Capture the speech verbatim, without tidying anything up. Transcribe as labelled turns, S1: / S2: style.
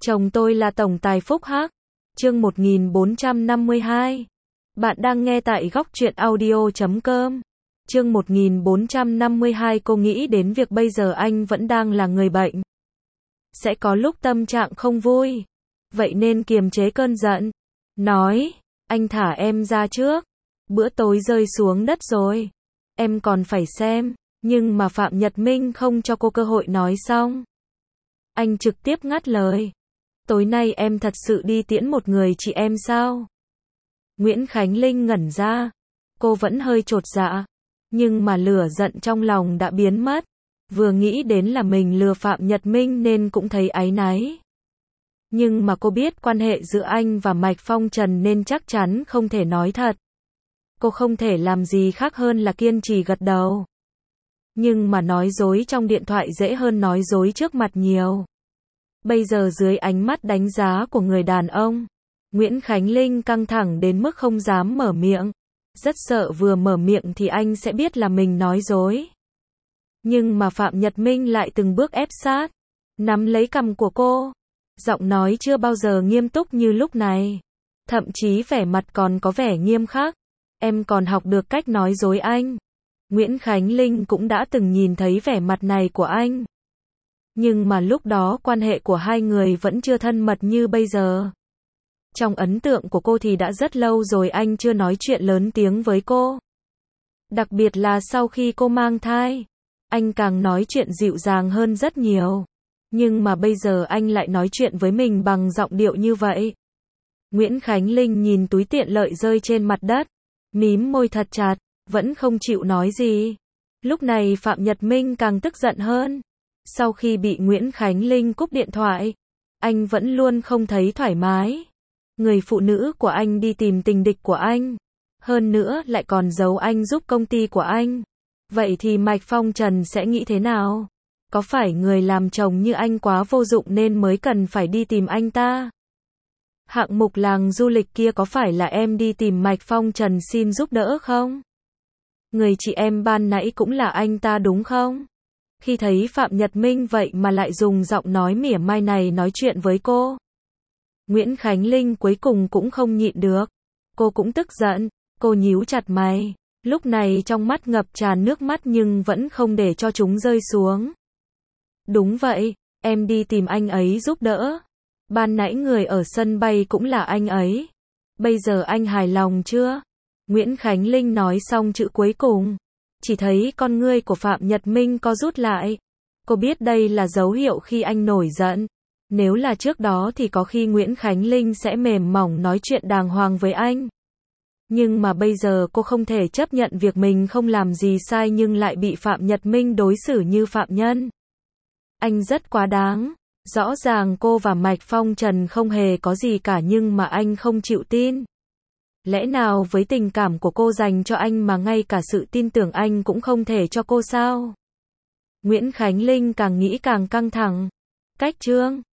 S1: Chồng tôi là tổng tài Phúc Hắc. Chương một nghìn bốn trăm năm mươi hai. Bạn đang nghe tại góc truyện audio chấm com. Chương một nghìn bốn trăm năm mươi hai. Cô nghĩ đến việc bây giờ anh vẫn đang là người bệnh. Sẽ có lúc tâm trạng không vui. Vậy nên kiềm chế cơn giận. Nói, anh thả em ra trước. Bữa tối rơi xuống đất rồi. Em còn phải xem. Nhưng mà Phạm Nhật Minh không cho cô cơ hội nói xong. Anh trực tiếp ngắt lời. Tối nay em thật sự đi tiễn một người chị em sao? Nguyễn Khánh Linh ngẩn ra. Cô vẫn hơi chột dạ. Nhưng mà lửa giận trong lòng đã biến mất. Vừa nghĩ đến là mình lừa Phạm Nhật Minh nên cũng thấy áy náy. Nhưng mà cô biết quan hệ giữa anh và Mạch Phong Trần nên chắc chắn không thể nói thật. Cô không thể làm gì khác hơn là kiên trì gật đầu. Nhưng mà nói dối trong điện thoại dễ hơn nói dối trước mặt nhiều. Bây giờ dưới ánh mắt đánh giá của người đàn ông, Nguyễn Khánh Linh căng thẳng đến mức không dám mở miệng. Rất sợ vừa mở miệng thì anh sẽ biết là mình nói dối. Nhưng mà Phạm Nhật Minh lại từng bước ép sát, nắm lấy cằm của cô. Giọng nói chưa bao giờ nghiêm túc như lúc này. Thậm chí vẻ mặt còn có vẻ nghiêm khắc. Em còn học được cách nói dối anh. Nguyễn Khánh Linh cũng đã từng nhìn thấy vẻ mặt này của anh. Nhưng mà lúc đó quan hệ của hai người vẫn chưa thân mật như bây giờ. Trong ấn tượng của cô thì đã rất lâu rồi anh chưa nói chuyện lớn tiếng với cô. Đặc biệt là sau khi cô mang thai. Anh càng nói chuyện dịu dàng hơn rất nhiều. Nhưng mà bây giờ anh lại nói chuyện với mình bằng giọng điệu như vậy. Nguyễn Khánh Linh nhìn túi tiện lợi rơi trên mặt đất. Mím môi thật chặt. Vẫn không chịu nói gì. Lúc này Phạm Nhật Minh càng tức giận hơn. Sau khi bị Nguyễn Khánh Linh cúp điện thoại, anh vẫn luôn không thấy thoải mái. Người phụ nữ của anh đi tìm tình địch của anh. Hơn nữa lại còn giấu anh giúp công ty của anh. Vậy thì Mạch Phong Trần sẽ nghĩ thế nào? Có phải người làm chồng như anh quá vô dụng nên mới cần phải đi tìm anh ta? Hạng mục làng du lịch kia có phải là em đi tìm Mạch Phong Trần xin giúp đỡ không? Người chị em ban nãy cũng là anh ta đúng không? Khi thấy Phạm Nhật Minh vậy mà lại dùng giọng nói mỉa mai này nói chuyện với cô. Nguyễn Khánh Linh cuối cùng cũng không nhịn được. Cô cũng tức giận. Cô nhíu chặt mày. Lúc này trong mắt ngập tràn nước mắt nhưng vẫn không để cho chúng rơi xuống. Đúng vậy, em đi tìm anh ấy giúp đỡ. Ban nãy người ở sân bay cũng là anh ấy. Bây giờ anh hài lòng chưa? Nguyễn Khánh Linh nói xong chữ cuối cùng. Chỉ thấy con ngươi của Phạm Nhật Minh co rút lại. Cô biết đây là dấu hiệu khi anh nổi giận. Nếu là trước đó thì có khi Nguyễn Khánh Linh sẽ mềm mỏng nói chuyện đàng hoàng với anh. Nhưng mà bây giờ cô không thể chấp nhận việc mình không làm gì sai nhưng lại bị Phạm Nhật Minh đối xử như phạm nhân. Anh rất quá đáng. Rõ ràng cô và Mạch Phong Trần không hề có gì cả nhưng mà anh không chịu tin. Lẽ nào với tình cảm của cô dành cho anh mà ngay cả sự tin tưởng anh cũng không thể cho cô sao? Nguyễn Khánh Linh càng nghĩ càng căng thẳng. Cách chương